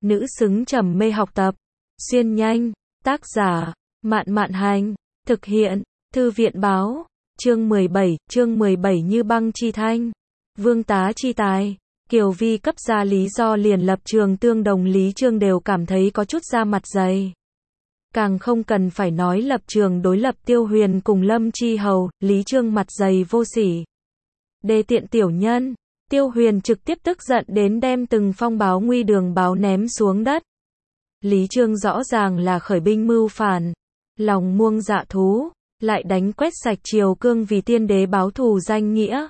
nữ xứng trầm mê học tập. Xuyên nhanh, tác giả, Mạn Mạn Hành, thực hiện, Thư viện báo, chương 17 Như băng chi thanh, vương tá chi tài. Kiều Vi cấp ra lý do liền lập trường tương đồng, Lý Chương đều cảm thấy có chút da mặt dày. Càng không cần phải nói lập trường đối lập Tiêu Huyền cùng Lâm Chi Hầu, Lý Chương mặt dày vô sỉ. Đê tiện tiểu nhân, Tiêu Huyền trực tiếp tức giận đến đem từng phong báo nguy đường báo ném xuống đất. Lý Chương rõ ràng là khởi binh mưu phản, lòng muông dạ thú, lại đánh quét sạch Triều Cương vì tiên đế báo thù danh nghĩa.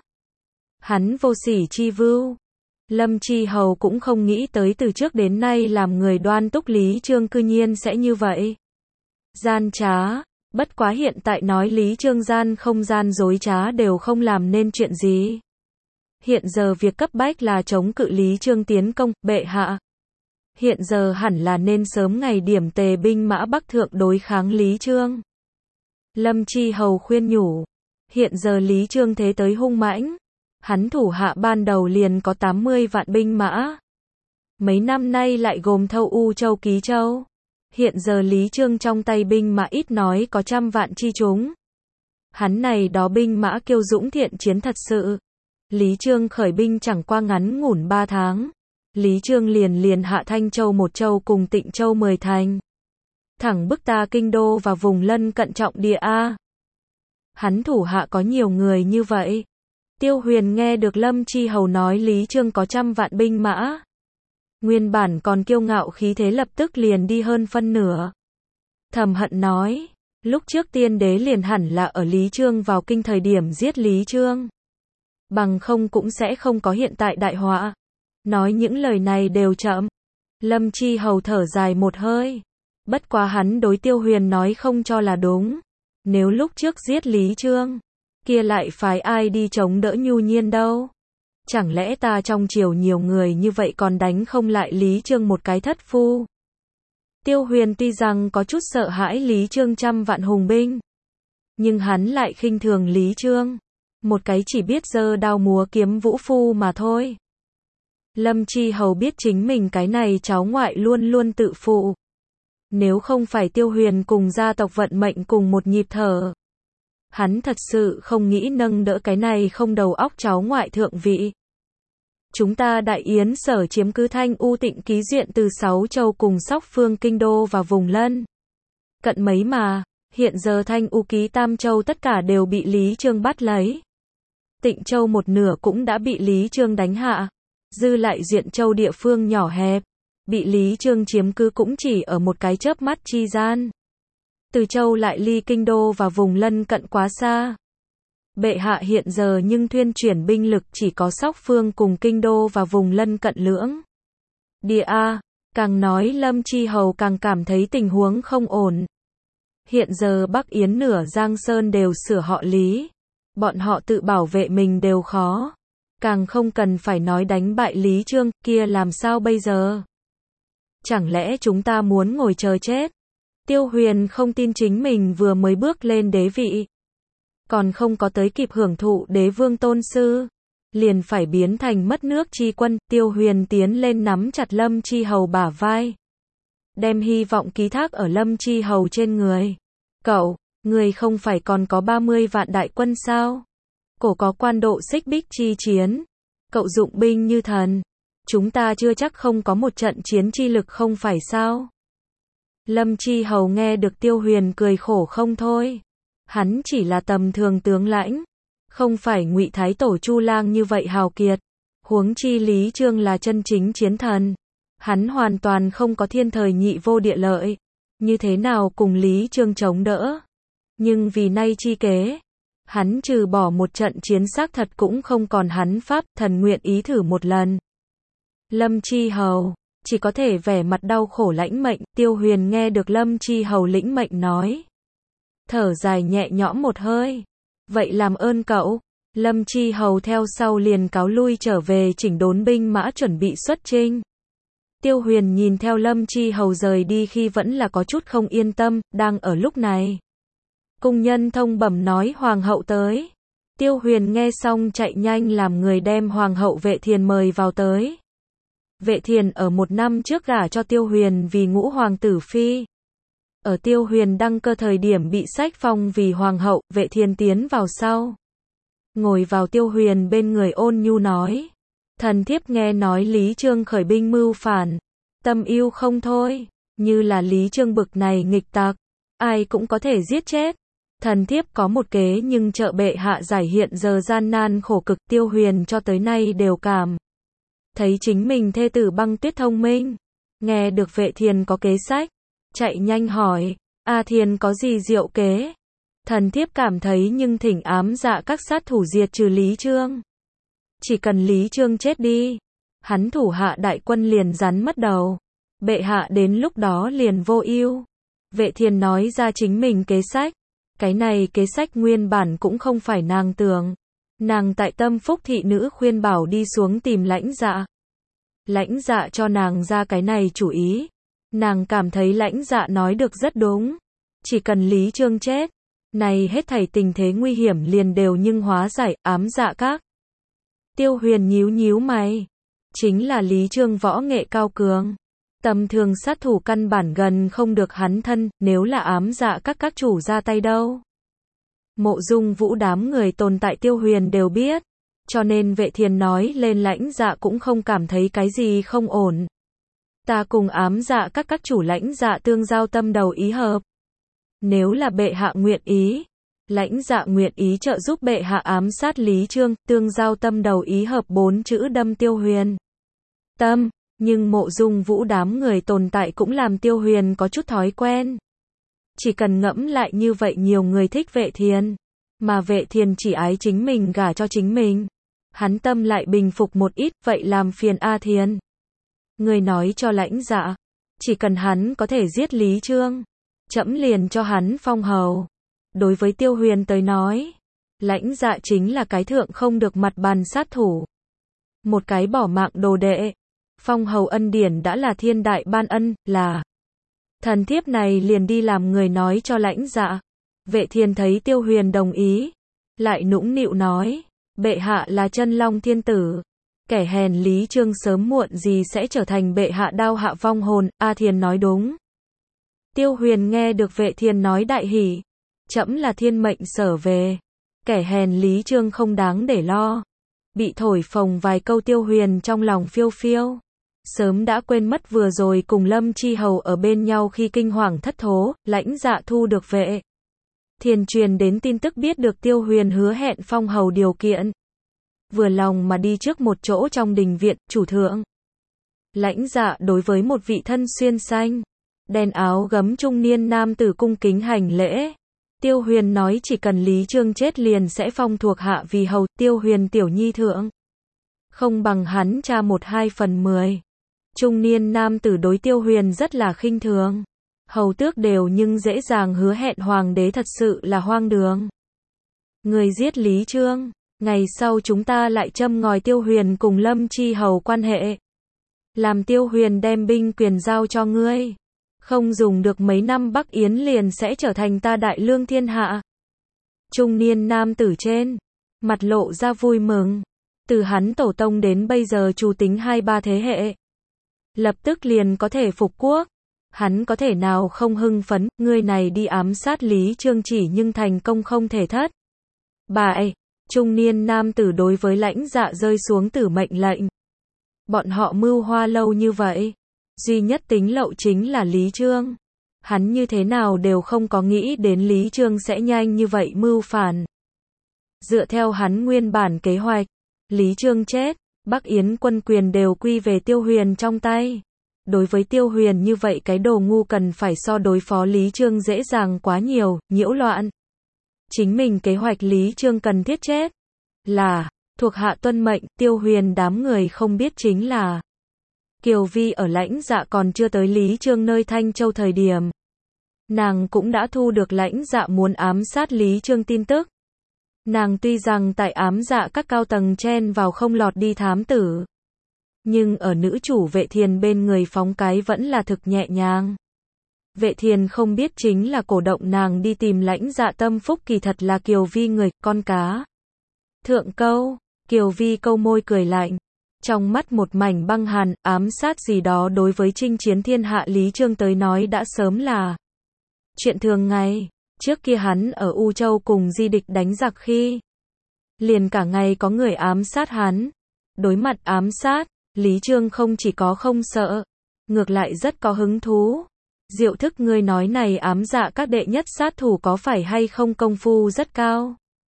Hắn vô sỉ chi vưu. Lâm Chi Hầu cũng không nghĩ tới từ trước đến nay làm người đoan túc Lý Chương cư nhiên sẽ như vậy. Gian trá, bất quá hiện tại nói Lý Chương gian không gian dối trá đều không làm nên chuyện gì. Hiện giờ việc cấp bách là chống cự Lý Chương tiến công, bệ hạ. Hiện giờ hẳn là nên sớm ngày điểm tề binh mã Bắc Thượng đối kháng Lý Chương. Lâm Chi Hầu khuyên nhủ, hiện giờ Lý Chương thế tới hung mãnh. Hắn thủ hạ ban đầu liền có 80 vạn binh mã. Mấy năm nay lại gồm Thâu U Châu Ký Châu. Hiện giờ Lý Chương trong tay binh mã ít nói có 100 vạn chi chúng. Hắn này đó binh mã kiêu dũng thiện chiến thật sự. Lý Chương khởi binh chẳng qua ngắn ngủn 3 tháng. Lý Chương liền hạ Thanh Châu một châu cùng Tịnh Châu 10 thành. Thẳng bức ta kinh đô và vùng lân cận trọng địa A. Hắn thủ hạ có nhiều người như vậy. Tiêu Huyền nghe được Lâm Chi Hầu nói Lý Chương có 100 vạn binh mã. Nguyên bản còn kiêu ngạo khí thế lập tức liền đi hơn phân nửa. Thầm hận nói, lúc trước tiên đế liền hẳn là ở Lý Chương vào kinh thời điểm giết Lý Chương. Bằng không cũng sẽ không có hiện tại đại họa. Nói những lời này đều chậm. Lâm Chi Hầu thở dài một hơi. Bất quá hắn đối Tiêu Huyền nói không cho là đúng. Nếu lúc trước giết Lý Chương, kia lại phái ai đi chống đỡ Nhu Nhiên đâu? Chẳng lẽ ta trong triều nhiều người như vậy còn đánh không lại Lý Chương một cái thất phu? Tiêu Huyền tuy rằng có chút sợ hãi Lý Chương 100 vạn hùng binh, nhưng hắn lại khinh thường Lý Chương, một cái chỉ biết giơ đao múa kiếm vũ phu mà thôi. Lâm Chi Hầu biết chính mình cái này cháu ngoại luôn luôn tự phụ. Nếu không phải Tiêu Huyền cùng gia tộc vận mệnh cùng một nhịp thở, hắn thật sự không nghĩ nâng đỡ cái này không đầu óc cháu ngoại thượng vị. Chúng ta Đại Yến sở chiếm cứ Thanh U Tịnh Ký Duyện từ 6 châu cùng Sóc Phương Kinh Đô và vùng lân cận mấy mà, hiện giờ Thanh U Ký Tam Châu tất cả đều bị Lý Chương bắt lấy. Tịnh Châu một nửa cũng đã bị Lý Chương đánh hạ, dư lại Duyện Châu địa phương nhỏ hẹp, bị Lý Chương chiếm cứ cũng chỉ ở một cái chớp mắt chi gian. Từ Châu lại ly Kinh Đô và vùng lân cận quá xa. Bệ hạ hiện giờ nhưng thuyên chuyển binh lực chỉ có Sóc Phương cùng Kinh Đô và vùng lân cận lưỡng địa A. Càng nói Lâm Chi Hầu càng cảm thấy tình huống không ổn. Hiện giờ Bắc Yến nửa Giang Sơn đều sửa họ Lý. Bọn họ tự bảo vệ mình đều khó. Càng không cần phải nói đánh bại Lý Chương, kia làm sao bây giờ? Chẳng lẽ chúng ta muốn ngồi chờ chết? Tiêu Huyền không tin chính mình vừa mới bước lên đế vị, còn không có tới kịp hưởng thụ đế vương tôn sư, liền phải biến thành mất nước chi quân. Tiêu Huyền tiến lên nắm chặt Lâm Chi Hầu bả vai, đem hy vọng ký thác ở Lâm Chi Hầu trên người. Cậu, người không phải còn có 30 vạn đại quân sao? Cổ có quan độ xích bích chi chiến, cậu dụng binh như thần, chúng ta chưa chắc không có một trận chiến chi lực không phải sao? Lâm Chi Hầu nghe được Tiêu Huyền cười khổ không thôi. Hắn chỉ là tầm thường tướng lãnh, không phải Ngụy Thái Tổ Chu Lang như vậy hào kiệt. Huống chi Lý Chương là chân chính chiến thần. Hắn hoàn toàn không có thiên thời nhị vô địa lợi. Như thế nào cùng Lý Chương chống đỡ? Nhưng vì nay chi kế, hắn trừ bỏ một trận chiến xác thật cũng không còn hắn pháp, thần nguyện ý thử một lần. Lâm Chi Hầu chỉ có thể vẻ mặt đau khổ lãnh mệnh. Tiêu Huyền nghe được Lâm Chi Hầu lĩnh mệnh nói, thở dài nhẹ nhõm một hơi. Vậy làm ơn cậu. Lâm Chi Hầu theo sau liền cáo lui trở về chỉnh đốn binh mã chuẩn bị xuất chinh. Tiêu Huyền nhìn theo Lâm Chi Hầu rời đi khi vẫn là có chút không yên tâm. Đang ở lúc này, cung nhân thông bẩm nói hoàng hậu tới. Tiêu Huyền nghe xong chạy nhanh làm người đem hoàng hậu Vệ Thiền mời vào tới. Vệ Thiền ở 1 năm trước gả cho Tiêu Huyền vì Ngũ Hoàng tử phi. Ở Tiêu Huyền đăng cơ thời điểm bị sách phong vì hoàng hậu, Vệ Thiền tiến vào sau. Ngồi vào Tiêu Huyền bên người ôn nhu nói. Thần thiếp nghe nói Lý Chương khởi binh mưu phản. Tâm yêu không thôi, như là Lý Chương bực này nghịch tặc, ai cũng có thể giết chết. Thần thiếp có một kế nhưng trợ bệ hạ giải hiện giờ gian nan khổ cực. Tiêu Huyền cho tới nay đều cảm thấy chính mình thê tử Băng Tuyết thông minh. Nghe được Vệ Thiền có kế sách, chạy nhanh hỏi, A Thiền có gì diệu kế? Thần thiếp cảm thấy nhưng thỉnh ám dạ các sát thủ diệt trừ Lý Chương. Chỉ cần Lý Chương chết đi, hắn thủ hạ đại quân liền rắn mất đầu. Bệ hạ đến lúc đó liền vô ưu. Vệ Thiền nói ra chính mình kế sách. Cái này kế sách nguyên bản cũng không phải nàng tưởng. Nàng tại Tâm Phúc thị nữ khuyên bảo đi xuống tìm Lãnh Dạ. Lãnh Dạ cho nàng ra cái này chủ ý. Nàng cảm thấy Lãnh Dạ nói được rất đúng. Chỉ cần Lý Chương chết, này hết thảy tình thế nguy hiểm liền đều nhưng hóa giải. Ám dạ các. Tiêu Huyền nhíu nhíu mày. Chính là Lý Chương võ nghệ cao cường. Tầm thường sát thủ căn bản gần không được hắn thân, nếu là ám dạ các chủ ra tay đâu. Mộ Dung Vũ đám người tồn tại Tiêu Huyền đều biết, cho nên Vệ Thiền nói lên Lãnh Dạ cũng không cảm thấy cái gì không ổn. Ta cùng ám dạ các chủ Lãnh Dạ tương giao tâm đầu ý hợp. Nếu là bệ hạ nguyện ý, Lãnh Dạ nguyện ý trợ giúp bệ hạ ám sát Lý Chương, tương giao tâm đầu ý hợp 4 chữ đâm Tiêu Huyền tâm. Nhưng Mộ Dung Vũ đám người tồn tại cũng làm Tiêu Huyền có chút thói quen. Chỉ cần ngẫm lại như vậy nhiều người thích Vệ Thiền, mà Vệ Thiền chỉ ái chính mình gả cho chính mình. Hắn tâm lại bình phục một ít, vậy làm phiền A Thiền. Người nói cho Lãnh Dạ, chỉ cần hắn có thể giết Lý Chương, trẫm liền cho hắn phong hầu. Đối với Tiêu Huyền tới nói, Lãnh Dạ chính là cái thượng không được mặt bàn sát thủ. Một cái bỏ mạng đồ đệ. Phong hầu ân điển đã là thiên đại ban ân, là. Thần thiếp này liền đi làm người nói cho Lãnh Dạ. Vệ Thiền thấy Tiêu Huyền đồng ý, lại nũng nịu nói, bệ hạ là chân long thiên tử. Kẻ hèn Lý Chương sớm muộn gì sẽ trở thành bệ hạ đao hạ vong hồn. A Thiền nói đúng. Tiêu Huyền nghe được Vệ Thiền nói đại hỉ. Trẫm là thiên mệnh sở về. Kẻ hèn Lý Chương không đáng để lo. Bị thổi phồng vài câu Tiêu Huyền trong lòng phiêu phiêu. Sớm đã quên mất vừa rồi cùng Lâm Chi Hầu ở bên nhau khi kinh hoàng thất thố. Lãnh Dạ thu được Vệ Thiền truyền đến tin tức biết được Tiêu Huyền hứa hẹn phong hầu điều kiện. Vừa lòng mà đi trước một chỗ trong đình viện. Chủ thượng. Lãnh Dạ đối với một vị thân xuyên xanh, đen áo gấm trung niên nam tử cung kính hành lễ. Tiêu Huyền nói chỉ cần Lý Chương chết liền sẽ phong thuộc hạ vì hầu. Tiêu Huyền tiểu nhi thượng, không bằng hắn cha 1/2/10. Trung niên nam tử đối Tiêu Huyền rất là khinh thường. Hầu tước đều nhưng dễ dàng hứa hẹn hoàng đế thật sự là hoang đường. Người giết Lý Chương, ngày sau chúng ta lại châm ngòi Tiêu Huyền cùng Lâm Chi Hầu quan hệ. Làm Tiêu Huyền đem binh quyền giao cho ngươi. Không dùng được mấy năm Bắc Yến liền sẽ trở thành ta đại lương thiên hạ. Trung niên nam tử trên mặt lộ ra vui mừng. Từ hắn tổ tông đến bây giờ chủ tính 2-3 thế hệ, lập tức liền có thể phục quốc. Hắn có thể nào không hưng phấn. Ngươi này đi ám sát Lý Chương chỉ nhưng thành công không thể thất bại. Trung niên nam tử đối với Lãnh Dạ rơi xuống tử mệnh lệnh. Bọn họ mưu hoa lâu như vậy, duy nhất tính lậu chính là Lý Chương. Hắn như thế nào đều không có nghĩ đến Lý Chương sẽ nhanh như vậy mưu phản. Dựa theo hắn nguyên bản kế hoạch, Lý Chương chết, Bắc Yến quân quyền đều quy về Tiêu Huyền trong tay. Đối với Tiêu Huyền như vậy cái đồ ngu cần phải so đối phó Lý Chương dễ dàng quá nhiều, nhiễu loạn. Chính mình kế hoạch Lý Chương cần thiết chết. Là, thuộc hạ tuân mệnh. Tiêu Huyền đám người không biết chính là Kiều Vi ở Lãnh Dạ còn chưa tới Lý Chương nơi Thanh Châu thời điểm, nàng cũng đã thu được Lãnh Dạ muốn ám sát Lý Chương tin tức. Nàng tuy rằng tại ám dạ các cao tầng chen vào không lọt đi thám tử, nhưng ở nữ chủ Vệ Thiền bên người phóng cái vẫn là thực nhẹ nhàng. Vệ Thiền không biết chính là cổ động nàng đi tìm Lãnh Dạ tâm phúc kỳ thật là Kiều Vi người, con cá thượng câu. Kiều Vi câu môi cười lạnh. Trong mắt một mảnh băng hàn, ám sát gì đó đối với chinh chiến thiên hạ Lý Chương tới nói đã sớm là chuyện thường ngày. Trước kia hắn ở U Châu cùng di địch đánh giặc khi, liền cả ngày có người ám sát hắn. Đối mặt ám sát, Lý Chương không chỉ có không sợ, ngược lại rất có hứng thú. Diệu Thức, ngươi nói này ám dạ các đệ nhất sát thủ có phải hay không công phu rất cao?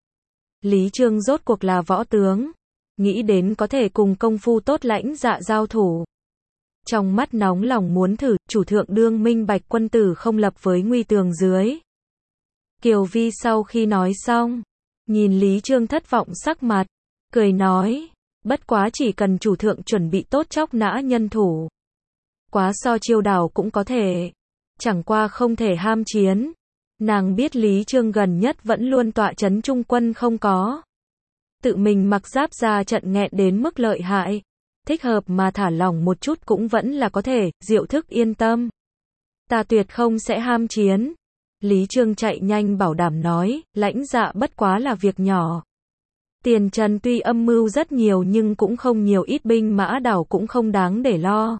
Lý Chương rốt cuộc là võ tướng, nghĩ đến có thể cùng công phu tốt lãnh dạ giao thủ. Trong mắt nóng lòng muốn thử, chủ thượng đương minh bạch quân tử không lập với nguy tường dưới. Kiều Vi sau khi nói xong, nhìn Lý Chương thất vọng sắc mặt, cười nói, bất quá chỉ cần chủ thượng chuẩn bị tốt chóc nã nhân thủ. Quá so chiêu đảo cũng có thể, chẳng qua không thể ham chiến. Nàng biết Lý Chương gần nhất vẫn luôn tọa chấn trung quân không có. Tự mình mặc giáp ra trận nghẹn đến mức lợi hại. Thích hợp mà thả lỏng một chút cũng vẫn là có thể, Diệu Thức yên tâm. Ta tuyệt không sẽ ham chiến. Lý Chương chạy nhanh bảo đảm nói, lãnh dạ bất quá là việc nhỏ. Tiền trần tuy âm mưu rất nhiều nhưng cũng không nhiều, ít binh mã đảo cũng không đáng để lo.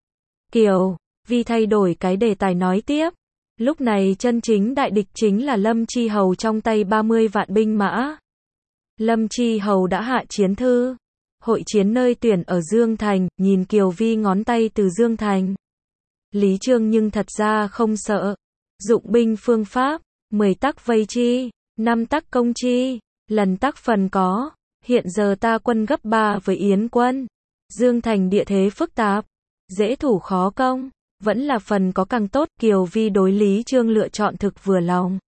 Kiều Vi thay đổi cái đề tài nói tiếp. Lúc này chân chính đại địch chính là Lâm Chi Hầu trong tay 30 vạn binh mã. Lâm Chi Hầu đã hạ chiến thư. Hội chiến nơi tuyển ở Dương Thành, nhìn Kiều Vi ngón tay từ Dương Thành. Lý Chương nhưng thật ra không sợ. Dụng binh phương pháp, 10 tắc vây chi, 5 tắc công chi, lần tắc phần có. Hiện giờ ta quân gấp 3 với Yến quân. Dương Thành địa thế phức tạp, dễ thủ khó công, vẫn là phần có càng tốt. Kiều Vi đối Lý Chương lựa chọn thực vừa lòng.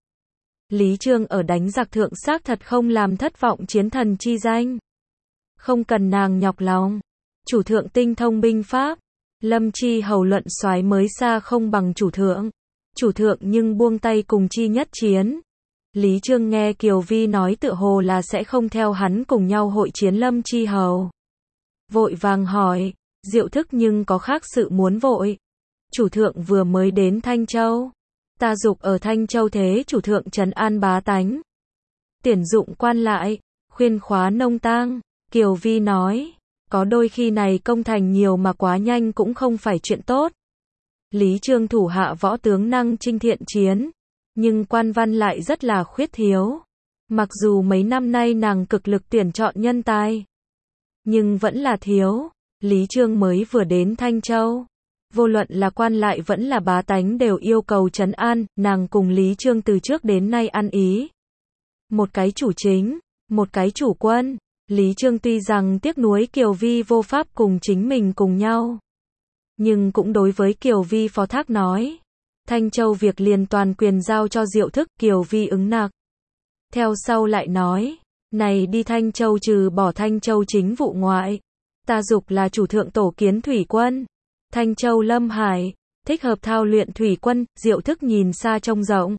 Lý Chương ở đánh giặc thượng xác thật không làm thất vọng chiến thần chi danh. Không cần nàng nhọc lòng. Chủ thượng tinh thông binh pháp. Lâm Chi Hầu luận soái mới xa không bằng chủ thượng. Chủ thượng nhưng buông tay cùng chi nhất chiến. Lý Chương nghe Kiều Vi nói tựa hồ là sẽ không theo hắn cùng nhau hội chiến Lâm Chi Hầu. Vội vàng hỏi, Diệu Thức nhưng có khác sự muốn vội. Chủ thượng vừa mới đến Thanh Châu. Ta dục ở Thanh Châu thế chủ thượng trấn an bá tánh. Tuyển dụng quan lại, khuyên khóa nông tang. Kiều Vi nói, có đôi khi này công thành nhiều mà quá nhanh cũng không phải chuyện tốt. Lý Chương thủ hạ võ tướng năng chinh thiện chiến, nhưng quan văn lại rất là khuyết thiếu. Mặc dù mấy năm nay nàng cực lực tuyển chọn nhân tài, nhưng vẫn là thiếu. Lý Chương mới vừa đến Thanh Châu, vô luận là quan lại vẫn là bá tánh đều yêu cầu trấn an, nàng cùng Lý Chương từ trước đến nay ăn ý. Một cái chủ chính, một cái chủ quân. Lý Chương tuy rằng tiếc nuối Kiều Vi vô pháp cùng chính mình cùng nhau, nhưng cũng đối với Kiều Vi phó thác nói, Thanh Châu việc liền toàn quyền giao cho Diệu Thức. Kiều Vi ứng nặc. Theo sau lại nói, này đi Thanh Châu trừ bỏ Thanh Châu chính vụ ngoại, ta dục là chủ thượng tổ kiến thủy quân. Thanh Châu Lâm Hải, thích hợp thao luyện thủy quân. Diệu Thức nhìn xa trông rộng.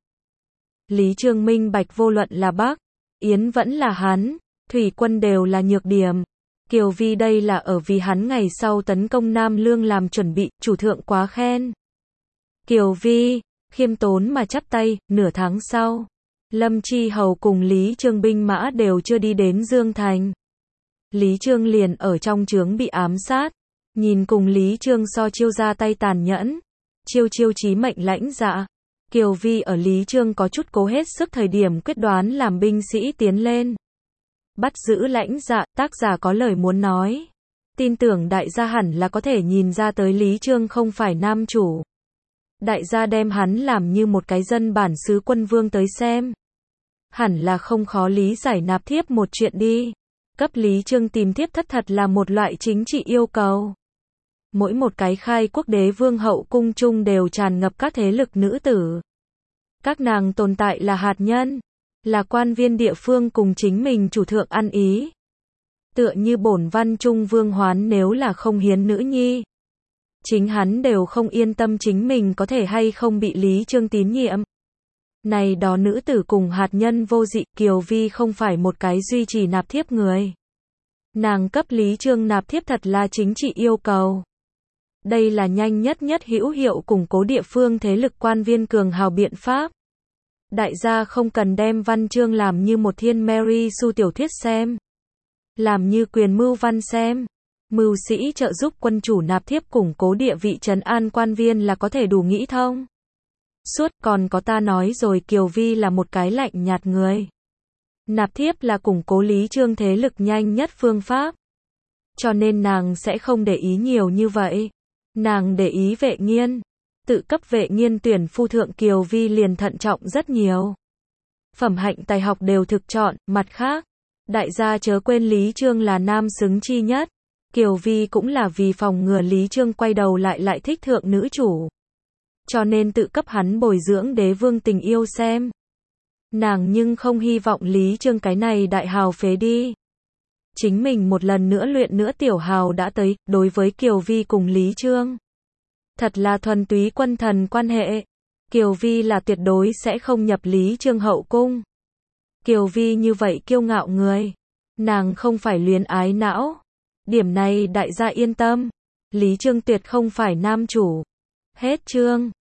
Lý Chương minh bạch vô luận là Bắc, Yến vẫn là hắn, thủy quân đều là nhược điểm. Kiều Vi đây là ở vì hắn ngày sau tấn công Nam Lương làm chuẩn bị, chủ thượng quá khen. Kiều Vi, khiêm tốn mà chắp tay. Nửa tháng sau, Lâm Chi Hầu cùng Lý Chương binh mã đều chưa đi đến Dương Thành. Lý Chương liền ở trong trướng bị ám sát. Nhìn cùng Lý Chương so chiêu ra tay tàn nhẫn, chiêu chí mệnh lãnh dạ. Kiều Vi ở Lý Chương có chút cố hết sức thời điểm quyết đoán làm binh sĩ tiến lên. Bắt giữ lãnh dạ, tác giả có lời muốn nói. Tin tưởng đại gia hẳn là có thể nhìn ra tới Lý Chương không phải nam chủ. Đại gia đem hắn làm như một cái dân bản xứ quân vương tới xem. Hẳn là không khó lý giải nạp thiếp một chuyện đi. Cấp Lý Chương tìm thiếp thất thật là một loại chính trị yêu cầu. Mỗi một cái khai quốc đế vương hậu cung chung đều tràn ngập các thế lực nữ tử. Các nàng tồn tại là hạt nhân, là quan viên địa phương cùng chính mình chủ thượng ăn ý. Tựa như bổn văn trung Vương Hoán nếu là không hiến nữ nhi, chính hắn đều không yên tâm chính mình có thể hay không bị Lý Chương tín nhiệm. Này đó nữ tử cùng hạt nhân vô dị. Kiều Vi không phải một cái duy trì nạp thiếp người. Nàng cấp Lý Chương nạp thiếp thật là chính trị yêu cầu. Đây là nhanh nhất hữu hiệu củng cố địa phương thế lực quan viên cường hào biện pháp. Đại gia không cần đem văn chương làm như một thiên Mary Sue tiểu thuyết xem. Làm như quyền mưu văn xem. Mưu sĩ trợ giúp quân chủ nạp thiếp củng cố địa vị trấn an quan viên là có thể đủ nghĩ thông. Suốt còn có ta nói rồi, Kiều Vi là một cái lạnh nhạt người. Nạp thiếp là củng cố Lý Trương thế lực nhanh nhất phương pháp. Cho nên nàng sẽ không để ý nhiều như vậy. Nàng để ý Vệ Nghiên. Tự cấp Vệ Nghiên tuyển phu thượng, Kiều Vi liền thận trọng rất nhiều. Phẩm hạnh tài học đều thực chọn, mặt khác. Đại gia chớ quên Lý Trương là nam xứng chi nhất. Kiều Vi cũng là vì phòng ngừa Lý Trương quay đầu lại thích thượng nữ chủ. Cho nên tự cấp hắn bồi dưỡng đế vương tình yêu xem. Nàng nhưng không hy vọng Lý Trương cái này đại hào phế đi. Chính mình một lần nữa luyện nữa tiểu hào đã tới, đối với Kiều Vi cùng Lý Trương. Thật là thuần túy quân thần quan hệ. Kiều Vi là tuyệt đối sẽ không nhập Lý Trương hậu cung. Kiều Vi như vậy kiêu ngạo người. Nàng không phải luyến ái não. Điểm này đại gia yên tâm. Lý Trương tuyệt không phải nam chủ. Hết chương.